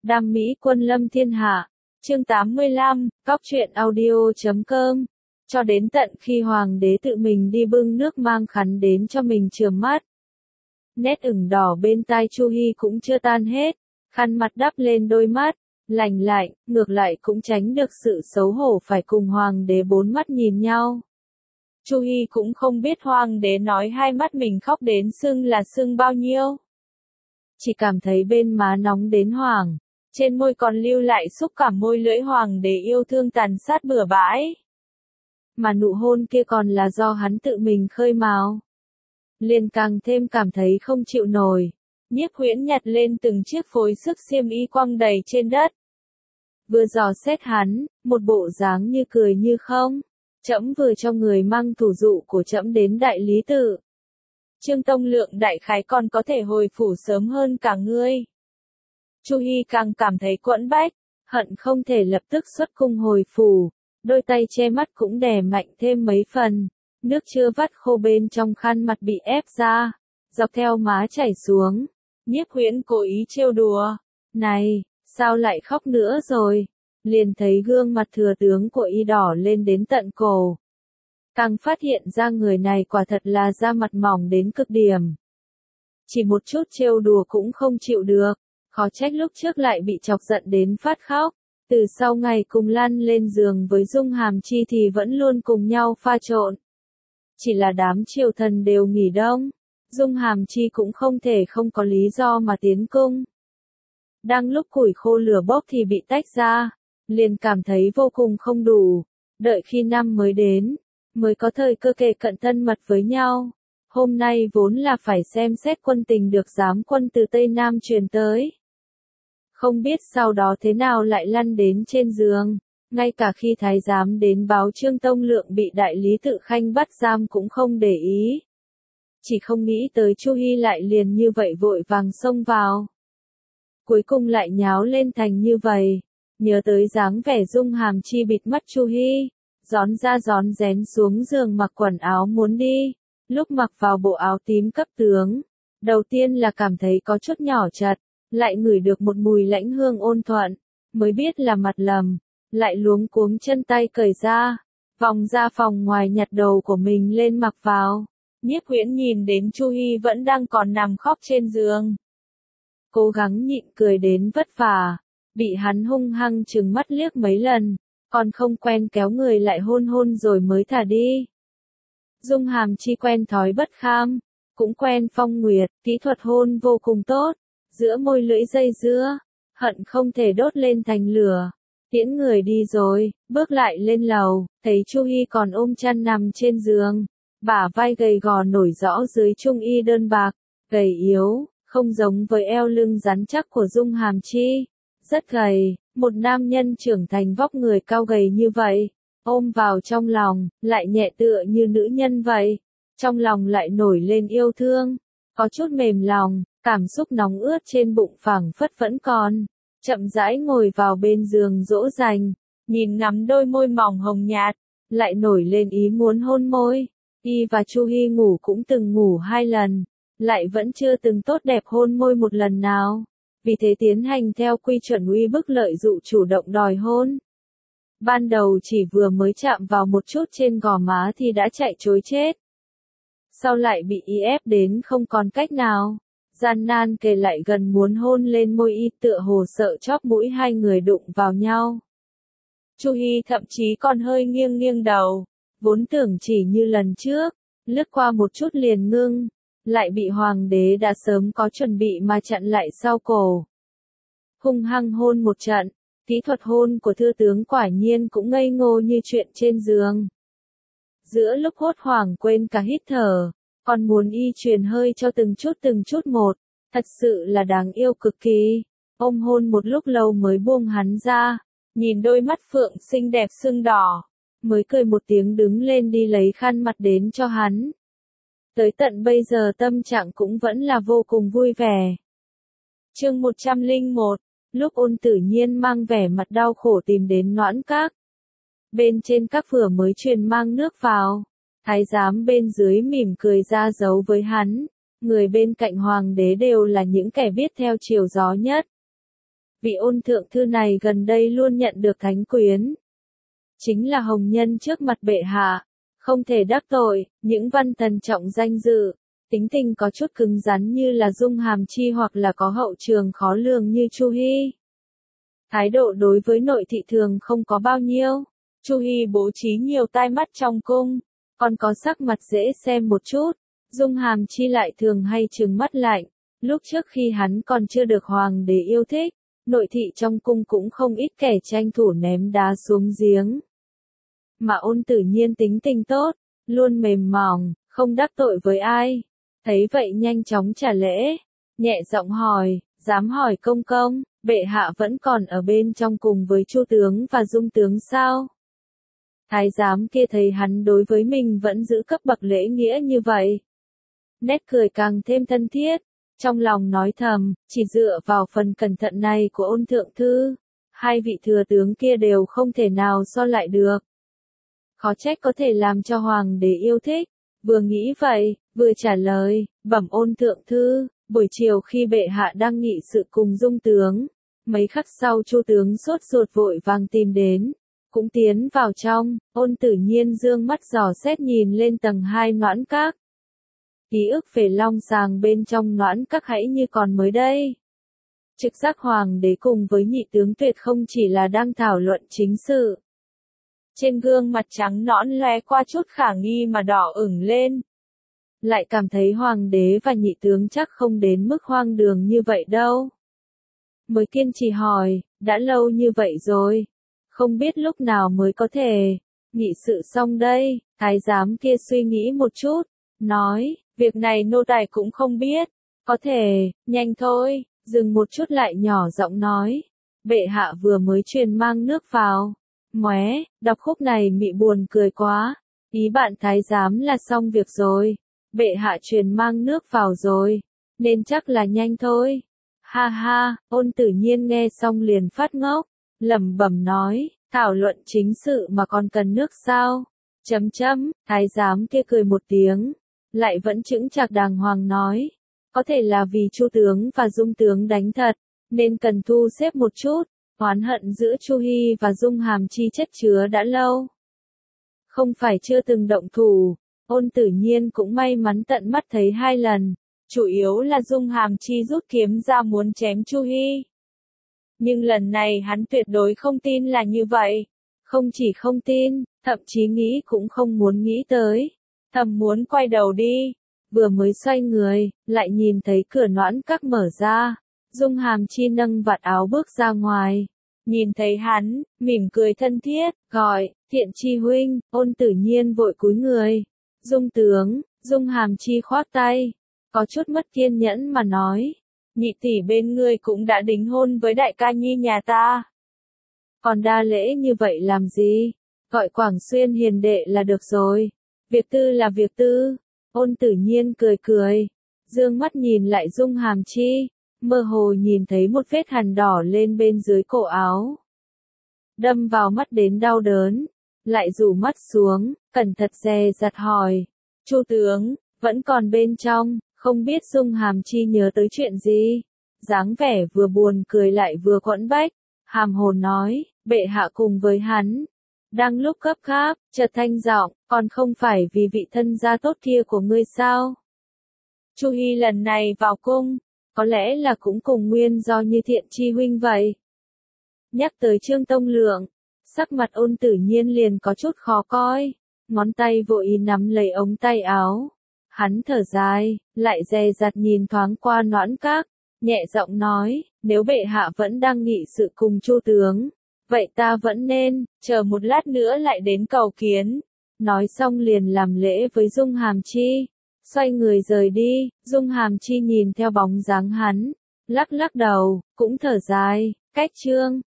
Đam mỹ quân lâm thiên hạ. Chương 85, Cóc truyện audio.com. Cho đến tận khi hoàng đế tự mình đi bưng nước mang khăn đến cho mình chườm mắt. Nét ửng đỏ bên tai Chu Hi cũng chưa tan hết, khăn mặt đắp lên đôi mắt, lành lạnh, ngược lại cũng tránh được sự xấu hổ phải cùng hoàng đế bốn mắt nhìn nhau. Chu Hi cũng không biết hoàng đế nói hai mắt mình khóc đến sưng là sưng bao nhiêu. Chỉ cảm thấy bên má nóng đến hoảng, trên môi còn lưu lại xúc cảm môi lưỡi hoàng đế yêu thương tàn sát bừa bãi. Mà nụ hôn kia còn là do hắn tự mình khơi mào. Liền càng thêm cảm thấy không chịu nổi. Nhiếp Huyễn nhặt lên từng chiếc phối sức xiêm y quăng đầy trên đất. Vừa dò xét hắn, một bộ dáng như cười như không. Trẫm vừa cho người mang thủ dụ của trẫm đến đại lý tự. Trương Tông Lượng đại khái còn có thể hồi phủ sớm hơn cả ngươi. Chu Hi càng cảm thấy quẫn bách, hận không thể lập tức xuất cung hồi phủ, đôi tay che mắt cũng đè mạnh thêm mấy phần, nước chưa vắt khô bên trong khăn mặt bị ép ra, dọc theo má chảy xuống. Nhiếp Huyễn cố ý trêu đùa, này, sao lại khóc nữa rồi? Liền thấy gương mặt thừa tướng của y đỏ lên đến tận cổ. Càng phát hiện ra người này quả thật là da mặt mỏng đến cực điểm. Chỉ một chút trêu đùa cũng không chịu được, khó trách lúc trước lại bị chọc giận đến phát khóc. Từ sau ngày cùng lăn lên giường với Dung Hàm Chi thì vẫn luôn cùng nhau pha trộn. Chỉ là đám triều thần đều nghỉ đông, Dung Hàm Chi cũng không thể không có lý do mà tiến cung. Đang lúc củi khô lửa bốc thì bị tách ra, liền cảm thấy vô cùng không đủ, đợi khi năm mới đến, mới có thời cơ kề cận thân mật với nhau. Hôm nay vốn là phải xem xét quân tình được giám quân từ Tây Nam truyền tới. Không biết sau đó thế nào lại lăn đến trên giường, ngay cả khi thái giám đến báo Trương Tông Lượng bị đại lý tự khanh bắt giam cũng không để ý. Chỉ không nghĩ tới Chu Hi lại liền như vậy vội vàng xông vào. Cuối cùng lại nháo lên thành như vậy, nhớ tới dáng vẻ Dung Hàm Chi bịt mắt Chu Hi, rón ra rón rén xuống giường mặc quần áo muốn đi. Lúc mặc vào bộ áo tím cấp tướng, đầu tiên là cảm thấy có chút nhỏ chật, lại ngửi được một mùi lãnh hương ôn thuận, mới biết là mặt lầm, lại luống cuống chân tay cởi ra, vòng ra phòng ngoài nhặt đồ của mình lên mặc vào. Nhiếp Huyễn nhìn đến Chu Hi vẫn đang còn nằm khóc trên giường, cố gắng nhịn cười đến vất vả, bị hắn hung hăng trừng mắt liếc mấy lần, còn không quen kéo người lại hôn hôn rồi mới thả đi. Dung Hàm Chi quen thói bất kham, cũng quen phong nguyệt, kỹ thuật hôn vô cùng tốt, giữa môi lưỡi dây dưa, hận không thể đốt lên thành lửa. Tiễn người đi rồi, bước lại lên lầu, thấy Chu Hi còn ôm chăn nằm trên giường, bả vai gầy gò nổi rõ dưới trung y đơn bạc, gầy yếu, không giống với eo lưng rắn chắc của Dung Hàm Chi, rất gầy, một nam nhân trưởng thành vóc người cao gầy như vậy, ôm vào trong lòng, lại nhẹ tựa như nữ nhân vậy, trong lòng lại nổi lên yêu thương, có chút mềm lòng, cảm xúc nóng ướt trên bụng phảng phất vẫn còn, chậm rãi ngồi vào bên giường dỗ dành, nhìn ngắm đôi môi mỏng hồng nhạt, lại nổi lên ý muốn hôn môi. Y và Chu Hi ngủ cũng từng ngủ 2 lần, lại vẫn chưa từng tốt đẹp hôn môi một lần nào, vì thế tiến hành theo quy chuẩn uy bức lợi dụ chủ động đòi hôn. Ban đầu chỉ vừa mới chạm vào một chút trên gò má thì đã chạy trối chết. Sau lại bị y ép đến không còn cách nào, gian nan kề lại gần muốn hôn lên môi y, tựa hồ sợ chóp mũi hai người đụng vào nhau. Chu Hi thậm chí còn hơi nghiêng nghiêng đầu, vốn tưởng chỉ như lần trước, lướt qua một chút liền ngưng, lại bị hoàng đế đã sớm có chuẩn bị mà chặn lại sau cổ. Hung hăng hôn một trận, kỹ thuật hôn của thư tướng quả nhiên cũng ngây ngô như chuyện trên giường. Giữa lúc hốt hoảng quên cả hít thở, còn muốn y truyền hơi cho từng chút một, thật sự là đáng yêu cực kỳ. Ôm hôn một lúc lâu mới buông hắn ra, nhìn đôi mắt phượng xinh đẹp sưng đỏ, mới cười một tiếng đứng lên đi lấy khăn mặt đến cho hắn. Tới tận bây giờ tâm trạng cũng vẫn là vô cùng vui vẻ. Chương 101, lúc Ôn Tử Nhiên mang vẻ mặt đau khổ tìm đến Noãn Các. Bên trên các vừa mới truyền mang nước vào, thái giám bên dưới mỉm cười ra dấu với hắn, người bên cạnh hoàng đế đều là những kẻ biết theo chiều gió nhất. Vị ôn thượng thư này gần đây luôn nhận được thánh quyến. Chính là hồng nhân trước mặt bệ hạ. Không thể đắc tội, những văn thần trọng danh dự. Tính tình có chút cứng rắn như là Dung Hàm Chi hoặc là có hậu trường khó lường như Chu Hi. Thái độ đối với nội thị thường không có bao nhiêu. Chu Hi bố trí nhiều tai mắt trong cung, còn có sắc mặt dễ xem một chút. Dung Hàm Chi lại thường hay trừng mắt lạnh. Lúc trước khi hắn còn chưa được hoàng đế yêu thích, nội thị trong cung cũng không ít kẻ tranh thủ ném đá xuống giếng. Mà Ôn Tử Nhiên tính tình tốt, luôn mềm mỏng, không đắc tội với ai. Thấy vậy nhanh chóng trả lễ, nhẹ giọng hỏi, dám hỏi công công, bệ hạ vẫn còn ở bên trong cùng với Chu tướng và Dung tướng sao? Thái giám kia thấy hắn đối với mình vẫn giữ cấp bậc lễ nghĩa như vậy. Nét cười càng thêm thân thiết, trong lòng nói thầm, chỉ dựa vào phần cẩn thận này của Ôn thượng thư, hai vị thừa tướng kia đều không thể nào so lại được. Khó trách có thể làm cho hoàng đế yêu thích. Vừa nghĩ vậy, vừa trả lời, bẩm Ôn thượng thư, buổi chiều khi bệ hạ đang nghị sự cùng Dung tướng, mấy khắc sau Chu tướng sốt ruột vội vàng tìm đến, cũng tiến vào trong. Ôn Tử Nhiên dương mắt dò xét nhìn lên tầng 2 noãn các. Ký ức về long sàng bên trong noãn các hãy như còn mới đây. Trực giác hoàng đế cùng với nhị tướng Tuyệt không chỉ là đang thảo luận chính sự. Trên gương mặt trắng nõn lóe qua chút khả nghi mà đỏ ửng lên. Lại cảm thấy hoàng đế và nhị tướng chắc không đến mức hoang đường như vậy đâu. Mới kiên trì hỏi, đã lâu như vậy rồi, không biết lúc nào mới có thể nghị sự xong đây. Thái giám kia suy nghĩ một chút, nói, việc này nô tài cũng không biết, có thể, nhanh thôi. Dừng một chút lại nhỏ giọng nói, bệ hạ vừa mới truyền mang nước vào. Móe, đọc khúc này mị buồn cười quá, ý bạn thái giám là xong việc rồi, bệ hạ truyền mang nước vào rồi, nên chắc là nhanh thôi. Ha ha, Ôn Tử Nhiên nghe xong liền phát ngốc, lẩm bẩm nói, thảo luận chính sự mà còn cần nước sao? Chấm chấm, thái giám kia cười một tiếng, lại vẫn chững chạc đàng hoàng nói, có thể là vì Chu tướng và Dung tướng đánh thật, nên cần thu xếp một chút. Oán hận giữa Chu Hi và Dung Hàm Chi chất chứa đã lâu. Không phải chưa từng động thủ, Ôn Tử Nhiên cũng may mắn tận mắt thấy 2 lần, chủ yếu là Dung Hàm Chi rút kiếm ra muốn chém Chu Hi. Nhưng lần này hắn tuyệt đối không tin là như vậy, không chỉ không tin, thậm chí nghĩ cũng không muốn nghĩ tới, thầm muốn quay đầu đi, vừa mới xoay người, lại nhìn thấy cửa noãn các mở ra. Dung Hàm Chi nâng vạt áo bước ra ngoài, nhìn thấy hắn, mỉm cười thân thiết, gọi, Thiện Chi huynh. Ôn Tử Nhiên vội cúi người, Dung tướng. Dung Hàm Chi khoác tay, có chút mất kiên nhẫn mà nói, nhị tỷ bên ngươi cũng đã đính hôn với đại ca nhi nhà ta. Còn đa lễ như vậy làm gì, gọi Quảng Xuyên hiền đệ là được rồi, việc tư là việc tư. Ôn Tử Nhiên cười cười, dương mắt nhìn lại Dung Hàm Chi. Mơ hồ nhìn thấy một vết hằn đỏ lên bên dưới cổ áo. Đâm vào mắt đến đau đớn. Lại rủ mắt xuống, cẩn thận dè dặt hỏi. Chu tướng, vẫn còn bên trong, không biết Dung Hàm Chi nhớ tới chuyện gì. Dáng vẻ vừa buồn cười lại vừa quẫn bách. Hàm hồn nói, bệ hạ cùng với hắn. Đang lúc gấp gáp, chợt thanh giọng, còn không phải vì vị thân gia tốt kia của ngươi sao? Chu Hi lần này vào cung. Có lẽ là cũng cùng nguyên do như Thiện Chi huynh vậy. Nhắc tới Trương Tông Lượng, sắc mặt Ôn Tử Nhiên liền có chút khó coi, ngón tay vội nắm lấy ống tay áo. Hắn thở dài, lại dè dặt nhìn thoáng qua noãn các, nhẹ giọng nói, nếu bệ hạ vẫn đang nghị sự cùng Chu tướng, vậy ta vẫn nên, chờ một lát nữa lại đến cầu kiến. Nói xong liền làm lễ với Dung Hàm Chi. Xoay người rời đi, Dung Hàm Chi nhìn theo bóng dáng hắn, lắc lắc đầu, cũng thở dài, cách Trương